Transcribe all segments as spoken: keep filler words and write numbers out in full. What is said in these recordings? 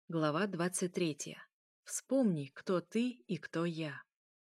Глава двадцать третья. Вспомни, кто ты и кто я.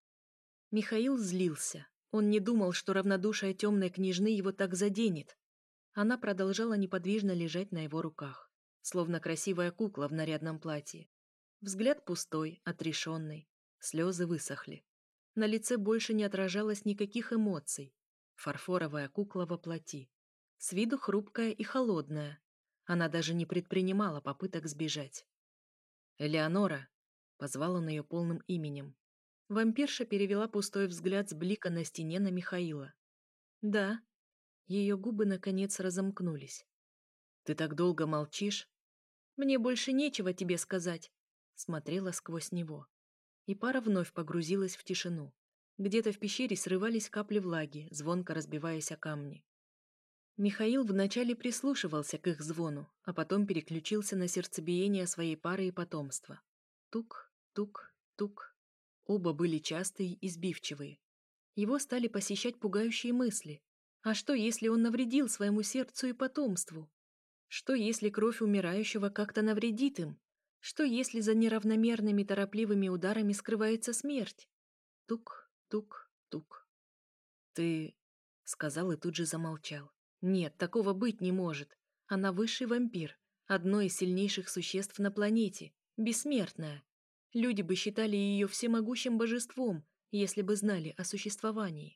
Михаил злился. Он не думал, что равнодушие темной княжны его так заденет. Она продолжала неподвижно лежать на его руках, словно красивая кукла в нарядном платье. Взгляд пустой, отрешенный. Слезы высохли. На лице больше не отражалось никаких эмоций. Фарфоровая кукла во плоти. С виду хрупкая и холодная. Она даже не предпринимала попыток сбежать. «Элеонора!» — позвал он ее полным именем. Вампирша перевела пустой взгляд с блика на стене на Михаила. «Да». Ее губы, наконец, разомкнулись. «Ты так долго молчишь?» «Мне больше нечего тебе сказать», — смотрела сквозь него. И пара вновь погрузилась в тишину. Где-то в пещере срывались капли влаги, звонко разбиваясь о камни. Михаил вначале прислушивался к их звону, а потом переключился на сердцебиение своей пары и потомства. Тук, тук, тук. Оба были частые и сбивчивые. Его стали посещать пугающие мысли. А что, если он навредил своему сердцу и потомству? Что, если кровь умирающего как-то навредит им? Что, если за неравномерными торопливыми ударами скрывается смерть? Тук, тук, тук. «Ты...» — сказал и тут же замолчал. «Нет, такого быть не может. Она высший вампир, одно из сильнейших существ на планете, бессмертная. Люди бы считали ее всемогущим божеством, если бы знали о существовании».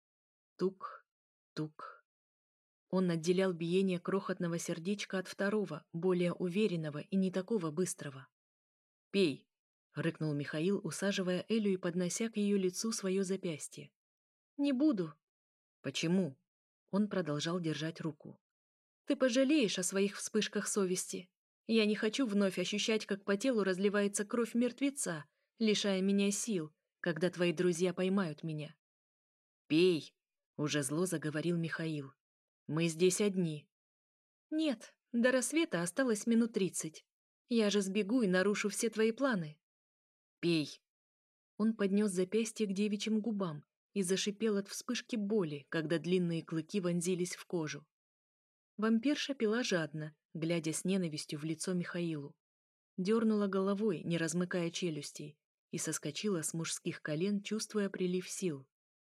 Тук, тук. Он отделял биение крохотного сердечка от второго, более уверенного и не такого быстрого. «Пей!» — рыкнул Михаил, усаживая Элю и поднося к ее лицу свое запястье. «Не буду». «Почему?» Он продолжал держать руку. «Ты пожалеешь о своих вспышках совести. Я не хочу вновь ощущать, как по телу разливается кровь мертвеца, лишая меня сил, когда твои друзья поймают меня». «Пей!» — уже зло заговорил Михаил. «Мы здесь одни». «Нет, до рассвета осталось минут тридцать. Я же сбегу и нарушу все твои планы». «Пей!» Он поднес запястье к девичьим губам и зашипел от вспышки боли, когда длинные клыки вонзились в кожу. Вампирша пила жадно, глядя с ненавистью в лицо Михаилу. Дернула головой, не размыкая челюстей, и соскочила с мужских колен, чувствуя прилив сил.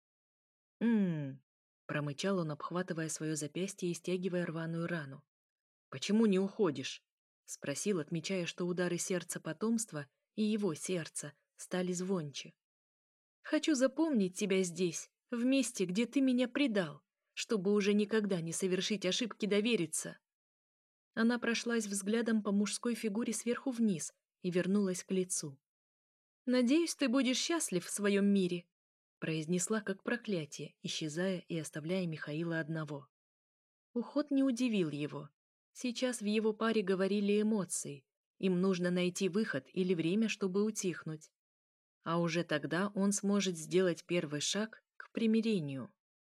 «М-м-м», промычал он, обхватывая свое запястье и стягивая рваную рану. «Почему не уходишь?» — спросил, отмечая, что удары сердца потомства и его сердца стали звонче. «Хочу запомнить тебя здесь, в месте, где ты меня предал, чтобы уже никогда не совершить ошибки довериться». Она прошлась взглядом по мужской фигуре сверху вниз и вернулась к лицу. «Надеюсь, ты будешь счастлив в своем мире», произнесла как проклятие, исчезая и оставляя Михаила одного. Уход не удивил его. Сейчас в его паре говорили эмоции. Им нужно найти выход или время, чтобы утихнуть. А уже тогда он сможет сделать первый шаг к примирению.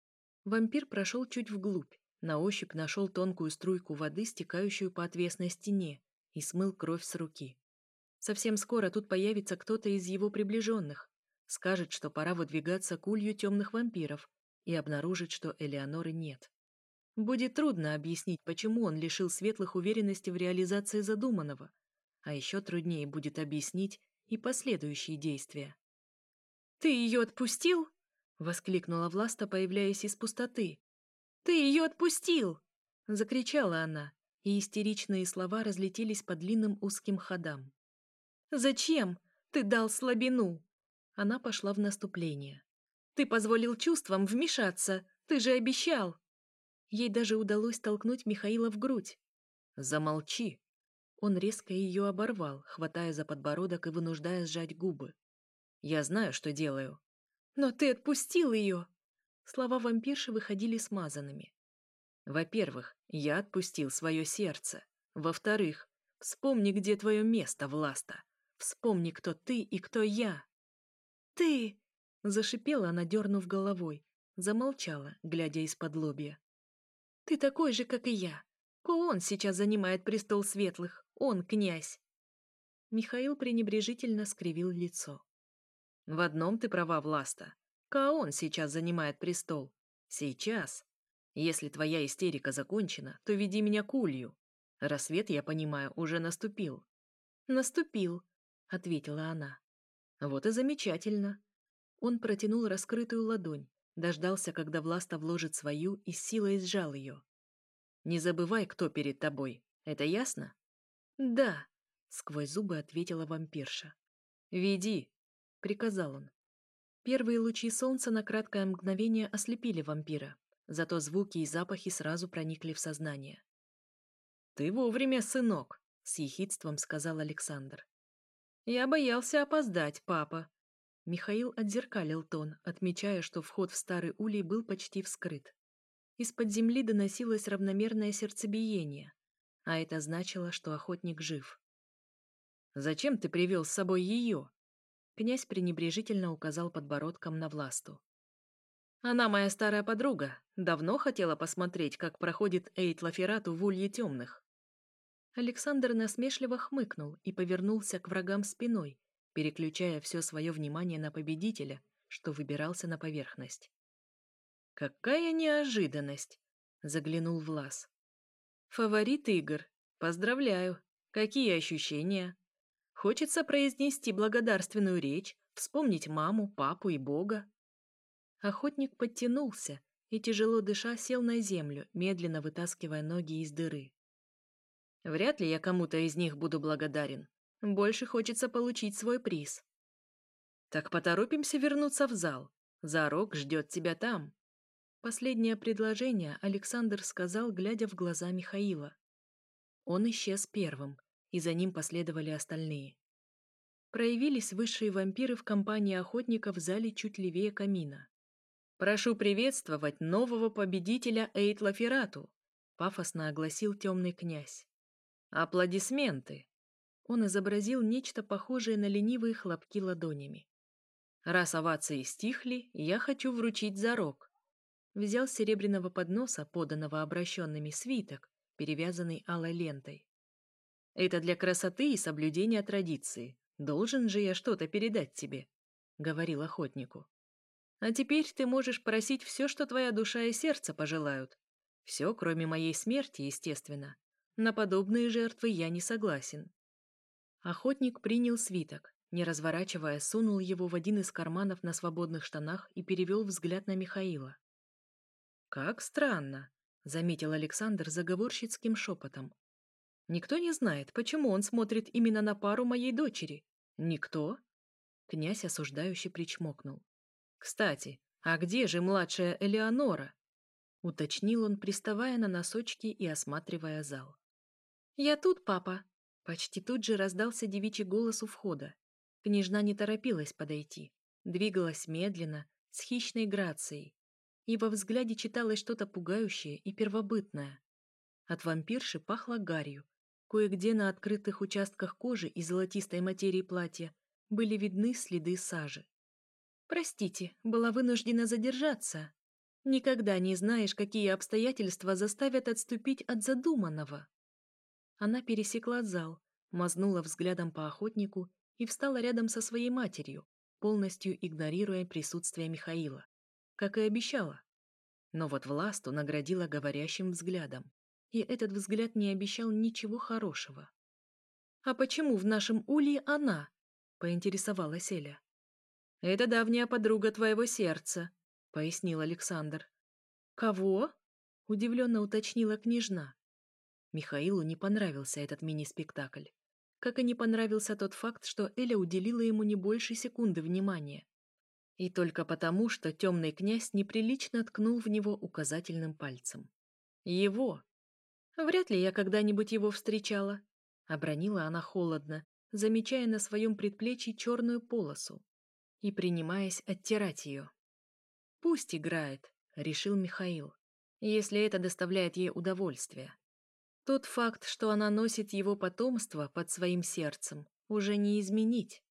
Вампир прошел чуть вглубь, на ощупь нашел тонкую струйку воды, стекающую по отвесной стене, и смыл кровь с руки. Совсем скоро тут появится кто-то из его приближенных, скажет, что пора выдвигаться к улью темных вампиров, и обнаружит, что Элеоноры нет. Будет трудно объяснить, почему он лишил светлых уверенности в реализации задуманного, а еще труднее будет объяснить и последующие действия. «Ты ее отпустил?» — воскликнула Власта, появляясь из пустоты. «Ты ее отпустил!» — закричала она, и истеричные слова разлетелись по длинным узким ходам. «Зачем? Ты дал слабину!» Она пошла в наступление. «Ты позволил чувствам вмешаться! Ты же обещал!» Ей даже удалось толкнуть Михаила в грудь. «Замолчи!» Он резко ее оборвал, хватая за подбородок и вынуждая сжать губы. «Я знаю, что делаю». «Но ты отпустил ее!» Слова вампирши выходили смазанными. «Во-первых, я отпустил свое сердце. Во-вторых, вспомни, где твое место, Власта. Вспомни, кто ты и кто я». «Ты!» — зашипела она, дернув головой. Замолчала, глядя из-под лобья. «Ты такой же, как и я. Он сейчас занимает престол светлых. Он князь». Михаил пренебрежительно скривил лицо. «В одном ты права, Власта. Каон сейчас занимает престол. Сейчас. Если твоя истерика закончена, то веди меня к улью. Рассвет, я понимаю, уже наступил». «Наступил», — ответила она. «Вот и замечательно». Он протянул раскрытую ладонь, дождался, когда Власта вложит свою, и с силой сжал ее. «Не забывай, кто перед тобой. Это ясно?» «Да», — сквозь зубы ответила вампирша. «Веди», — приказал он. Первые лучи солнца на краткое мгновение ослепили вампира, зато звуки и запахи сразу проникли в сознание. «Ты вовремя, сынок», — с ехидством сказал Александр. «Я боялся опоздать, папа». Михаил отзеркалил тон, отмечая, что вход в старый улей был почти вскрыт. Из-под земли доносилось равномерное сердцебиение, а это значило, что охотник жив. «Зачем ты привел с собой ее?» Князь пренебрежительно указал подбородком на Власту. «Она моя старая подруга. Давно хотела посмотреть, как проходит Эйт Лаферату в Улье Темных». Александр насмешливо хмыкнул и повернулся к врагам спиной, переключая все свое внимание на победителя, что выбирался на поверхность. «Какая неожиданность!» — заглянул Влас. «Фаворит игр. Поздравляю. Какие ощущения? Хочется произнести благодарственную речь, вспомнить маму, папу и Бога». Охотник подтянулся и, тяжело дыша, сел на землю, медленно вытаскивая ноги из дыры. «Вряд ли я кому-то из них буду благодарен. Больше хочется получить свой приз». «Так поторопимся вернуться в зал. Зарок ждет тебя там». Последнее предложение Александр сказал, глядя в глаза Михаила. Он исчез первым, и за ним последовали остальные. Проявились высшие вампиры в компании охотников в зале чуть левее камина. «Прошу приветствовать нового победителя Эйт Лаферату», — пафосно огласил темный князь. «Аплодисменты!» Он изобразил нечто похожее на ленивые хлопки ладонями. «Раз овации стихли, я хочу вручить зарок». Взял с серебряного подноса, поданного обращенными, свиток, перевязанный алой лентой. «Это для красоты и соблюдения традиции. Должен же я что-то передать тебе», — говорил охотнику. «А теперь ты можешь просить все, что твоя душа и сердце пожелают. Все, кроме моей смерти, естественно. На подобные жертвы я не согласен». Охотник принял свиток, не разворачивая, сунул его в один из карманов на свободных штанах и перевел взгляд на Михаила. «Как странно», — заметил Александр заговорщицким шепотом. «Никто не знает, почему он смотрит именно на пару моей дочери. Никто?» Князь осуждающе причмокнул. «Кстати, а где же младшая Элеонора?» — уточнил он, приставая на носочки и осматривая зал. «Я тут, папа!» Почти тут же раздался девичий голос у входа. Княжна не торопилась подойти, двигалась медленно, с хищной грацией, и во взгляде читалось что-то пугающее и первобытное. От вампирши пахло гарью. Кое-где на открытых участках кожи и золотистой материи платья были видны следы сажи. «Простите, была вынуждена задержаться. Никогда не знаешь, какие обстоятельства заставят отступить от задуманного». Она пересекла зал, мазнула взглядом по охотнику и встала рядом со своей матерью, полностью игнорируя присутствие Михаила, как и обещала. Но вот Власту наградила говорящим взглядом, и этот взгляд не обещал ничего хорошего. «А почему в нашем улье она?» — поинтересовалась Эля. «Это давняя подруга твоего сердца», — пояснил Александр. «Кого?» — удивленно уточнила княжна. Михаилу не понравился этот мини-спектакль. Как и не понравился тот факт, что Эля уделила ему не больше секунды внимания. И только потому, что темный князь неприлично ткнул в него указательным пальцем. «Его! Вряд ли я когда-нибудь его встречала», — обронила она холодно, замечая на своем предплечье черную полосу и принимаясь оттирать ее. «Пусть играет», — решил Михаил, «если это доставляет ей удовольствие. Тот факт, что она носит его потомство под своим сердцем, уже не изменить».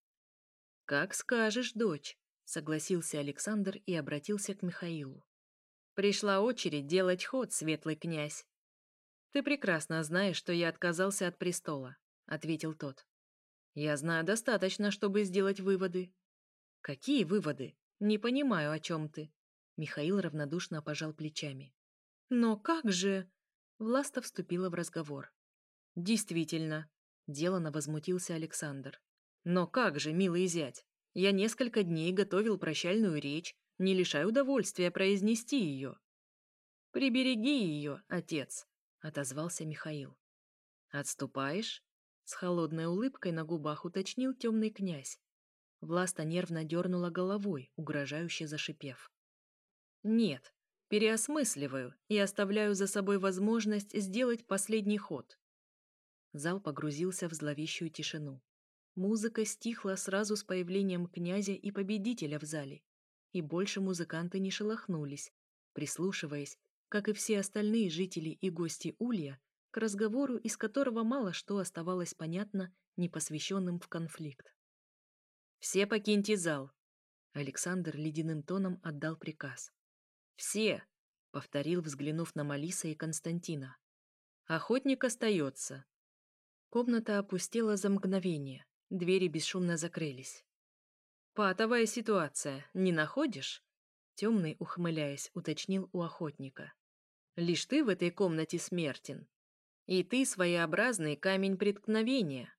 «Как скажешь, дочь», — согласился Александр и обратился к Михаилу. «Пришла очередь делать ход, светлый князь». «Ты прекрасно знаешь, что я отказался от престола», — ответил тот. «Я знаю достаточно, чтобы сделать выводы». «Какие выводы? Не понимаю, о чем ты». Михаил равнодушно пожал плечами. «Но как же...» Власта вступила в разговор. «Действительно», — Делано возмутился Александр. Но как же, милый зять? Я несколько дней готовил прощальную речь, не лишай удовольствия произнести ее. Прибереги ее, отец, отозвался Михаил. Отступаешь? С холодной улыбкой на губах уточнил темный князь. Власта нервно дернула головой, угрожающе зашипев. Нет, переосмысливаю и оставляю за собой возможность сделать последний ход. Зал погрузился в зловещую тишину. Музыка стихла сразу с появлением князя и победителя в зале, и больше музыканты не шелохнулись, прислушиваясь, как и все остальные жители и гости Улья, к разговору, из которого мало что оставалось понятно непосвященным в конфликт. «Все покиньте зал!» Александр ледяным тоном отдал приказ. «Все!» — повторил, взглянув на Малиса и Константина. «Охотник остается!» Комната опустела за мгновение, двери бесшумно закрылись. «Патовая ситуация, не находишь?» Темный, ухмыляясь, уточнил у охотника. «Лишь ты в этой комнате смертен. И ты своеобразный камень преткновения.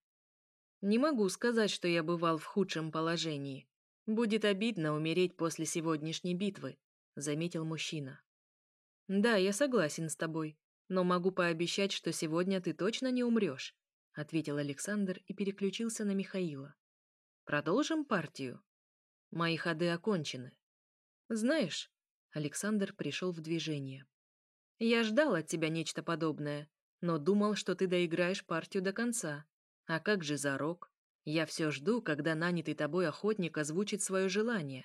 Не могу сказать, что я бывал в худшем положении. Будет обидно умереть после сегодняшней битвы», — заметил мужчина. «Да, я согласен с тобой, но могу пообещать, что сегодня ты точно не умрешь», — ответил Александр и переключился на Михаила. «Продолжим партию? Мои ходы окончены. Знаешь...» — Александр пришел в движение. «Я ждал от тебя нечто подобное, но думал, что ты доиграешь партию до конца. А как же зарок? Я все жду, когда нанятый тобой охотник озвучит свое желание».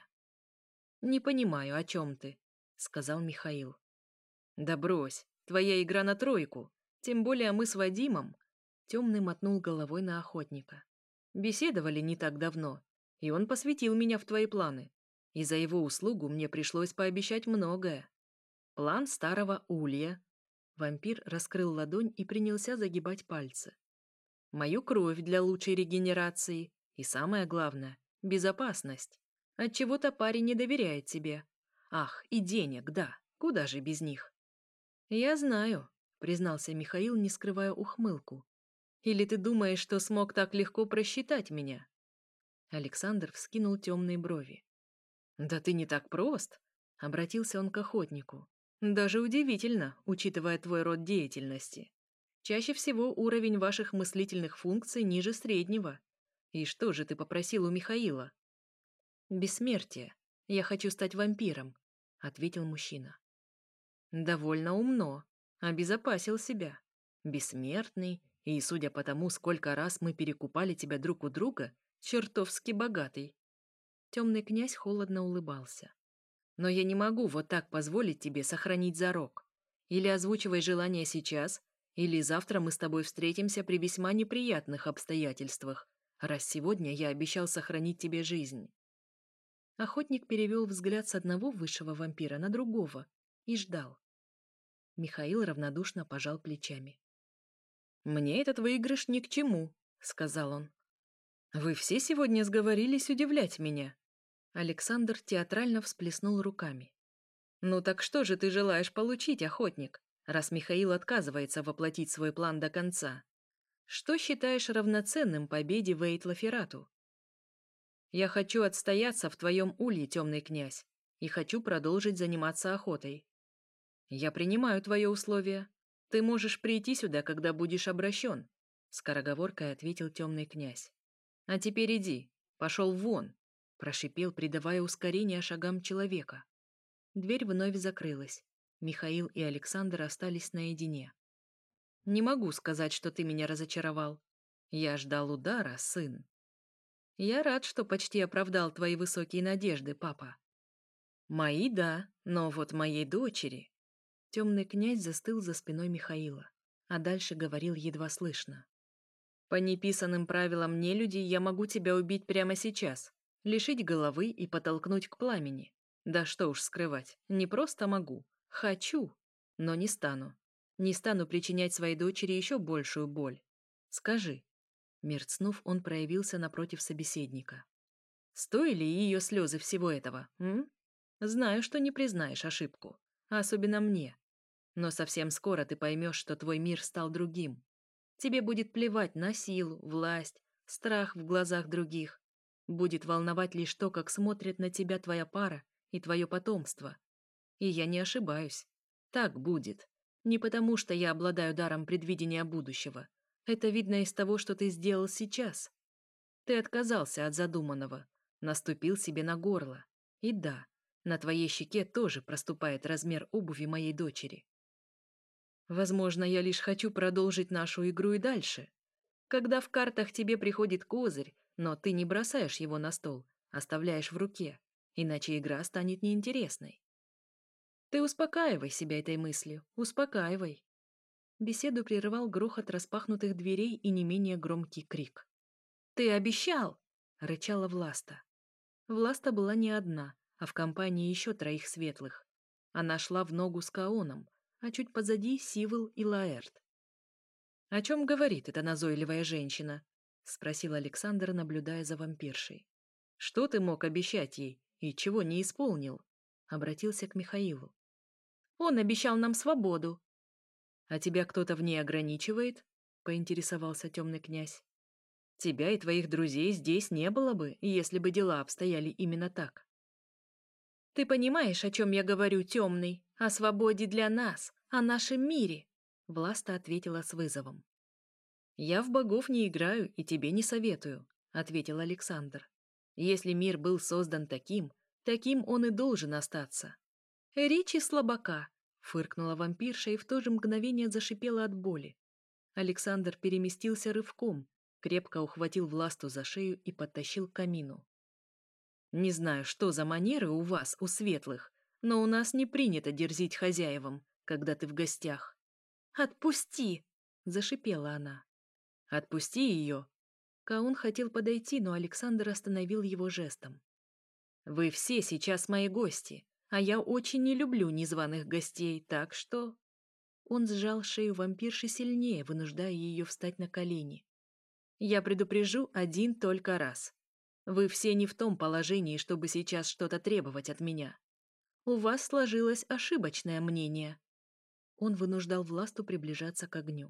«Не понимаю, о чем ты», — сказал Михаил. «Да брось, твоя игра на тройку. Тем более мы с Вадимом...» Темный мотнул головой на охотника. «Беседовали не так давно, и он посвятил меня в твои планы. И за его услугу мне пришлось пообещать многое. План старого улья». Вампир раскрыл ладонь и принялся загибать пальцы. «Мою кровь для лучшей регенерации. И самое главное — безопасность. Отчего-то парень не доверяет тебе. Ах, и денег, да. Куда же без них?» «Я знаю», — признался Михаил, не скрывая ухмылку. «Или ты думаешь, что смог так легко просчитать меня?» Александр вскинул темные брови. «Да ты не так прост», — обратился он к охотнику. «Даже удивительно, учитывая твой род деятельности. Чаще всего уровень ваших мыслительных функций ниже среднего. И что же ты попросил у Михаила?» «Бессмертие. Я хочу стать вампиром», — ответил мужчина. «Довольно умно. Обезопасил себя. Бессмертный, и, судя по тому, сколько раз мы перекупали тебя друг у друга, чертовски богатый». Темный князь холодно улыбался. «Но я не могу вот так позволить тебе сохранить зарок. Или озвучивай желание сейчас, или завтра мы с тобой встретимся при весьма неприятных обстоятельствах, раз сегодня я обещал сохранить тебе жизнь». Охотник перевел взгляд с одного высшего вампира на другого и ждал. Михаил равнодушно пожал плечами. «Мне этот выигрыш ни к чему», — сказал он. «Вы все сегодня сговорились удивлять меня». Александр театрально всплеснул руками. «Ну так что же ты желаешь получить, охотник, раз Михаил отказывается воплотить свой план до конца? Что считаешь равноценным победе в Эйтлаферату?» «Я хочу отстояться в твоем улье, темный князь, и хочу продолжить заниматься охотой. Я принимаю твое условие. Ты можешь прийти сюда, когда будешь обращен», — скороговоркой ответил темный князь. «А теперь иди, пошел вон», — прошипел, придавая ускорение шагам человека. Дверь вновь закрылась. Михаил и Александр остались наедине. «Не могу сказать, что ты меня разочаровал. Я ждал удара, сын». «Я рад, что почти оправдал твои высокие надежды, папа». «Мои, да, но вот моей дочери...» Темный князь застыл за спиной Михаила, а дальше говорил едва слышно. «По неписанным правилам нелюдей я могу тебя убить прямо сейчас, лишить головы и подтолкнуть к пламени. Да что уж скрывать, не просто могу, хочу, но не стану. Не стану причинять своей дочери еще большую боль. Скажи». Мерцнув, он проявился напротив собеседника. «Стоили ее слезы всего этого, м? Знаю, что не признаешь ошибку, особенно мне. Но совсем скоро ты поймешь, что твой мир стал другим. Тебе будет плевать на силу, власть, страх в глазах других. Будет волновать лишь то, как смотрят на тебя твоя пара и твое потомство. И я не ошибаюсь. Так будет. Не потому, что я обладаю даром предвидения будущего. Это видно из того, что ты сделал сейчас. Ты отказался от задуманного, наступил себе на горло. И да, на твоей щеке тоже проступает размер обуви моей дочери. Возможно, я лишь хочу продолжить нашу игру и дальше. Когда в картах тебе приходит козырь, но ты не бросаешь его на стол, оставляешь в руке, иначе игра станет неинтересной. Ты успокаивай себя этой мыслью, успокаивай. Беседу прерывал грохот распахнутых дверей и не менее громкий крик. «Ты обещал!» — рычала Власта. Власта была не одна, а в компании еще троих светлых. Она шла в ногу с Каоном, а чуть позади Сивыл и Лаэрт. «О чем говорит эта назойливая женщина?» — спросил Александр, наблюдая за вампиршей. «Что ты мог обещать ей и чего не исполнил?» — обратился к Михаилу. «Он обещал нам свободу». «А тебя кто-то в ней ограничивает?» — поинтересовался темный князь. «Тебя и твоих друзей здесь не было бы, если бы дела обстояли именно так». «Ты понимаешь, о чем я говорю, темный? О свободе для нас, о нашем мире?» Власта ответила с вызовом. «Я в богов не играю и тебе не советую», — ответил Александр. «Если мир был создан таким, таким он и должен остаться». «Речи слабака», — фыркнула вампирша и в то же мгновение зашипела от боли. Александр переместился рывком, крепко ухватил Власту за шею и подтащил к камину. «Не знаю, что за манеры у вас, у светлых, но у нас не принято дерзить хозяевам, когда ты в гостях». «Отпусти!» — зашипела она. «Отпусти ее!» Каун хотел подойти, но Александр остановил его жестом. «Вы все сейчас мои гости, а я очень не люблю незваных гостей, так что...» Он сжал шею вампирши сильнее, вынуждая ее встать на колени. «Я предупрежу один только раз. Вы все не в том положении, чтобы сейчас что-то требовать от меня. У вас сложилось ошибочное мнение». Он вынуждал Власту приближаться к огню.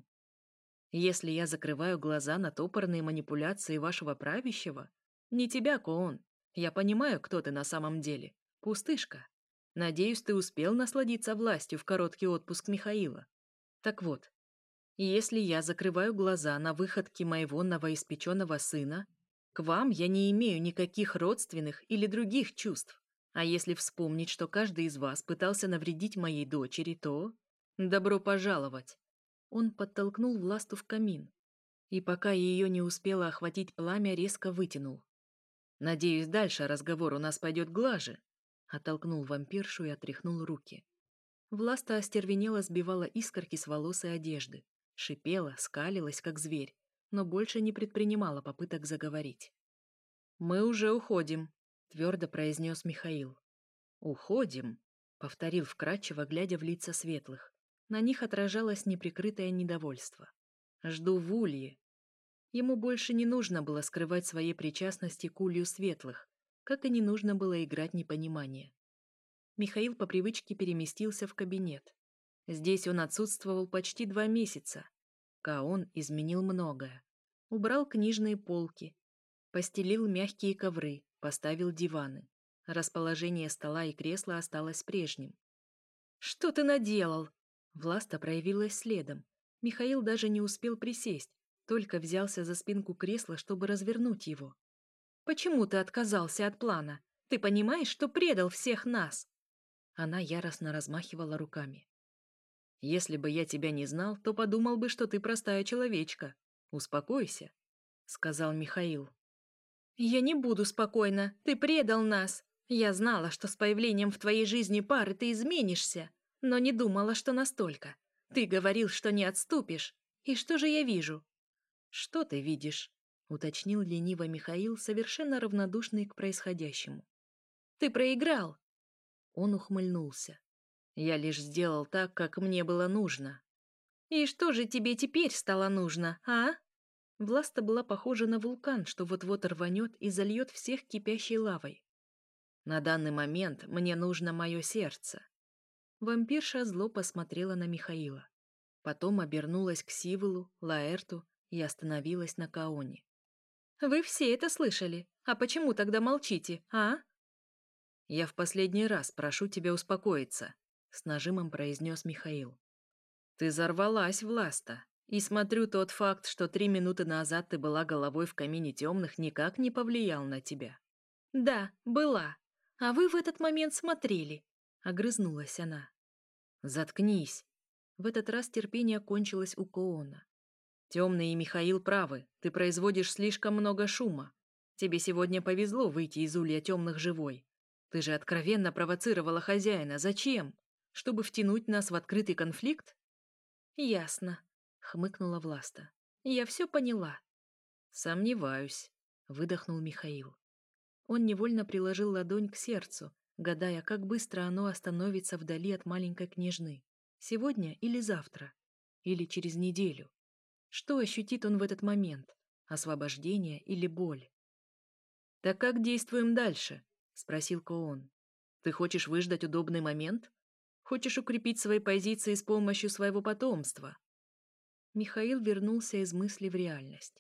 «Если я закрываю глаза на топорные манипуляции вашего правящего, не тебя, Коон, я понимаю, кто ты на самом деле. Пустышка. Надеюсь, ты успел насладиться властью в короткий отпуск Михаила. Так вот, если я закрываю глаза на выходки моего новоиспеченного сына, к вам я не имею никаких родственных или других чувств. А если вспомнить, что каждый из вас пытался навредить моей дочери, то... Добро пожаловать!» Он подтолкнул Власту в камин, и пока ее не успело охватить пламя, резко вытянул. «Надеюсь, дальше разговор у нас пойдет глаже», — оттолкнул вампиршу и отряхнул руки. Власта остервенело сбивала искорки с волос и одежды, шипела, скалилась, как зверь, но больше не предпринимала попыток заговорить. «Мы уже уходим», — твердо произнес Михаил. «Уходим», — повторил вкратчиво, глядя в лица светлых. На них отражалось неприкрытое недовольство. «Жду в улье». Ему больше не нужно было скрывать своей причастности к улью светлых, как и не нужно было играть непонимание. Михаил по привычке переместился в кабинет. Здесь он отсутствовал почти два месяца. Каон изменил многое. Убрал книжные полки, постелил мягкие ковры, поставил диваны. Расположение стола и кресла осталось прежним. «Что ты наделал?» Власта проявилась следом. Михаил даже не успел присесть, только взялся за спинку кресла, чтобы развернуть его. «Почему ты отказался от плана? Ты понимаешь, что предал всех нас?» Она яростно размахивала руками. «Если бы я тебя не знал, то подумал бы, что ты простая человечка. Успокойся», — сказал Михаил. «Я не буду спокойна. Ты предал нас. Я знала, что с появлением в твоей жизни пары ты изменишься, но не думала, что настолько. Ты говорил, что не отступишь. И что же я вижу?» «Что ты видишь?» — уточнил лениво Михаил, совершенно равнодушный к происходящему. «Ты проиграл!» Он ухмыльнулся. «Я лишь сделал так, как мне было нужно». «И что же тебе теперь стало нужно, а?» Власта была похожа на вулкан, что вот-вот рванет и зальет всех кипящей лавой. «На данный момент мне нужно мое сердце». Вампирша зло посмотрела на Михаила. Потом обернулась к Сивелу, Лаэрту и остановилась на Каоне. «Вы все это слышали. А почему тогда молчите, а?» «Я в последний раз прошу тебя успокоиться», — с нажимом произнес Михаил. «Ты взорвалась, Власта, и смотрю, тот факт, что три минуты назад ты была головой в камине темных, никак не повлиял на тебя». «Да, была. А вы в этот момент смотрели», — огрызнулась она. «Заткнись». В этот раз терпение кончилось у Коона. «Темный и Михаил правы, ты производишь слишком много шума. Тебе сегодня повезло выйти из улья темных живой. Ты же откровенно провоцировала хозяина. Зачем? Чтобы втянуть нас в открытый конфликт?» «Ясно», — хмыкнула Власта. «Я все поняла». «Сомневаюсь», — выдохнул Михаил. Он невольно приложил ладонь к сердцу, гадая, как быстро оно остановится вдали от маленькой княжны. Сегодня или завтра? Или через неделю? Что ощутит он в этот момент? Освобождение или боль? «Так как действуем дальше?» — спросил Коон. «Ты хочешь выждать удобный момент? Хочешь укрепить свои позиции с помощью своего потомства?» Михаил вернулся из мысли в реальность.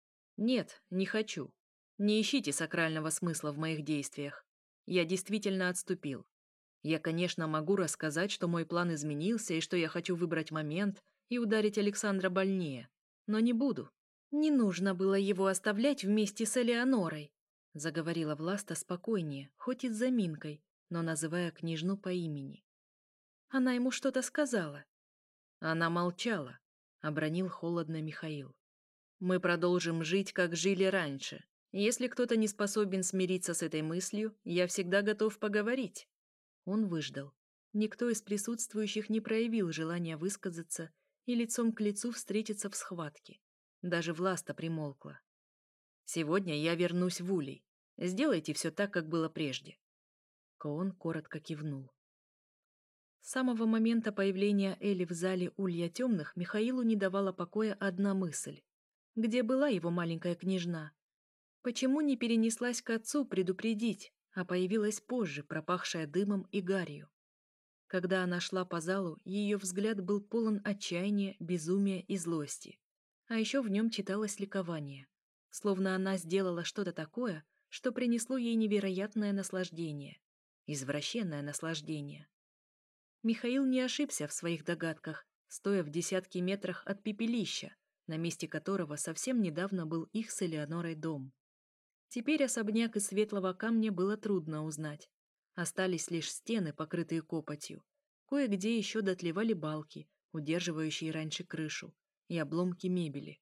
«Нет, не хочу. Не ищите сакрального смысла в моих действиях. Я действительно отступил. Я, конечно, могу рассказать, что мой план изменился и что я хочу выбрать момент и ударить Александра больнее. Но не буду. Не нужно было его оставлять вместе с Элеонорой», заговорила Власта спокойнее, хоть и с заминкой, но называя княжну по имени. «Она ему что-то сказала». Она молчала, обронил холодно Михаил. «Мы продолжим жить, как жили раньше. Если кто-то не способен смириться с этой мыслью, я всегда готов поговорить». Он выждал. Никто из присутствующих не проявил желания высказаться и лицом к лицу встретиться в схватке. Даже Власта примолкла. «Сегодня я вернусь в Улей. Сделайте все так, как было прежде». Коон коротко кивнул. С самого момента появления Эли в зале Улья Темных Михаилу не давала покоя одна мысль. Где была его маленькая княжна? Почему не перенеслась к отцу предупредить, а появилась позже, пропахшая дымом и гарью? Когда она шла по залу, ее взгляд был полон отчаяния, безумия и злости. А еще в нем читалось ликование. Словно она сделала что-то такое, что принесло ей невероятное наслаждение. Извращенное наслаждение. Михаил не ошибся в своих догадках, стоя в десятке метрах от пепелища, на месте которого совсем недавно был их с Элеонорой дом. Теперь особняк из светлого камня было трудно узнать. Остались лишь стены, покрытые копотью. Кое-где еще дотлевали балки, удерживающие раньше крышу, и обломки мебели.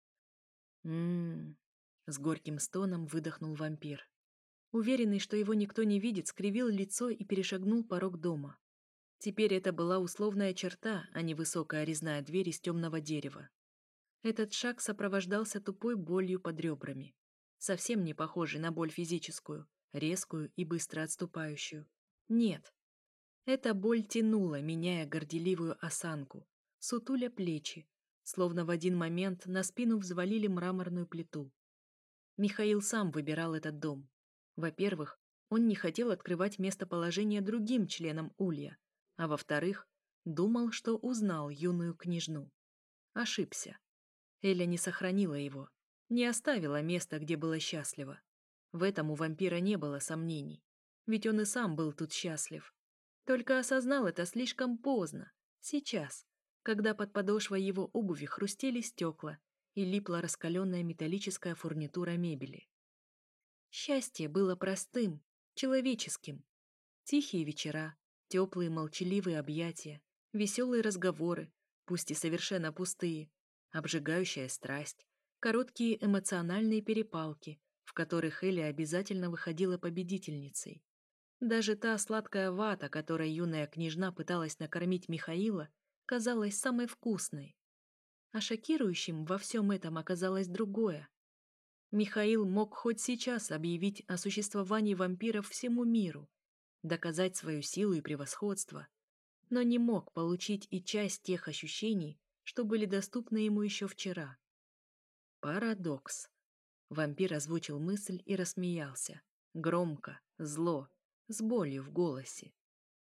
«М-м-м», с горьким стоном выдохнул вампир. Уверенный, что его никто не видит, скривил лицо и перешагнул порог дома. Теперь это была условная черта, а не высокая резная дверь из темного дерева. Этот шаг сопровождался тупой болью под ребрами, совсем не похожей на боль физическую, резкую и быстро отступающую. Нет. Эта боль тянула, меняя горделивую осанку, сутуля плечи, словно в один момент на спину взвалили мраморную плиту. Михаил сам выбирал этот дом. Во-первых, он не хотел открывать местоположение другим членам Улья, а во-вторых, думал, что узнал юную княжну. Ошибся. Эля не сохранила его, не оставила места, где было счастливо. В этом у вампира не было сомнений, ведь он и сам был тут счастлив. Только осознал это слишком поздно, сейчас, когда под подошвой его обуви хрустели стекла и липла раскаленная металлическая фурнитура мебели. Счастье было простым, человеческим. Тихие вечера, теплые молчаливые объятия, веселые разговоры, пусть и совершенно пустые, обжигающая страсть, короткие эмоциональные перепалки, в которых Элли обязательно выходила победительницей. Даже та сладкая вата, которой юная княжна пыталась накормить Михаила, казалась самой вкусной. А шокирующим во всем этом оказалось другое. Михаил мог хоть сейчас объявить о существовании вампиров всему миру, доказать свою силу и превосходство, но не мог получить и часть тех ощущений, что были доступны ему еще вчера. Парадокс. Вампир озвучил мысль и рассмеялся. Громко, зло, с болью в голосе.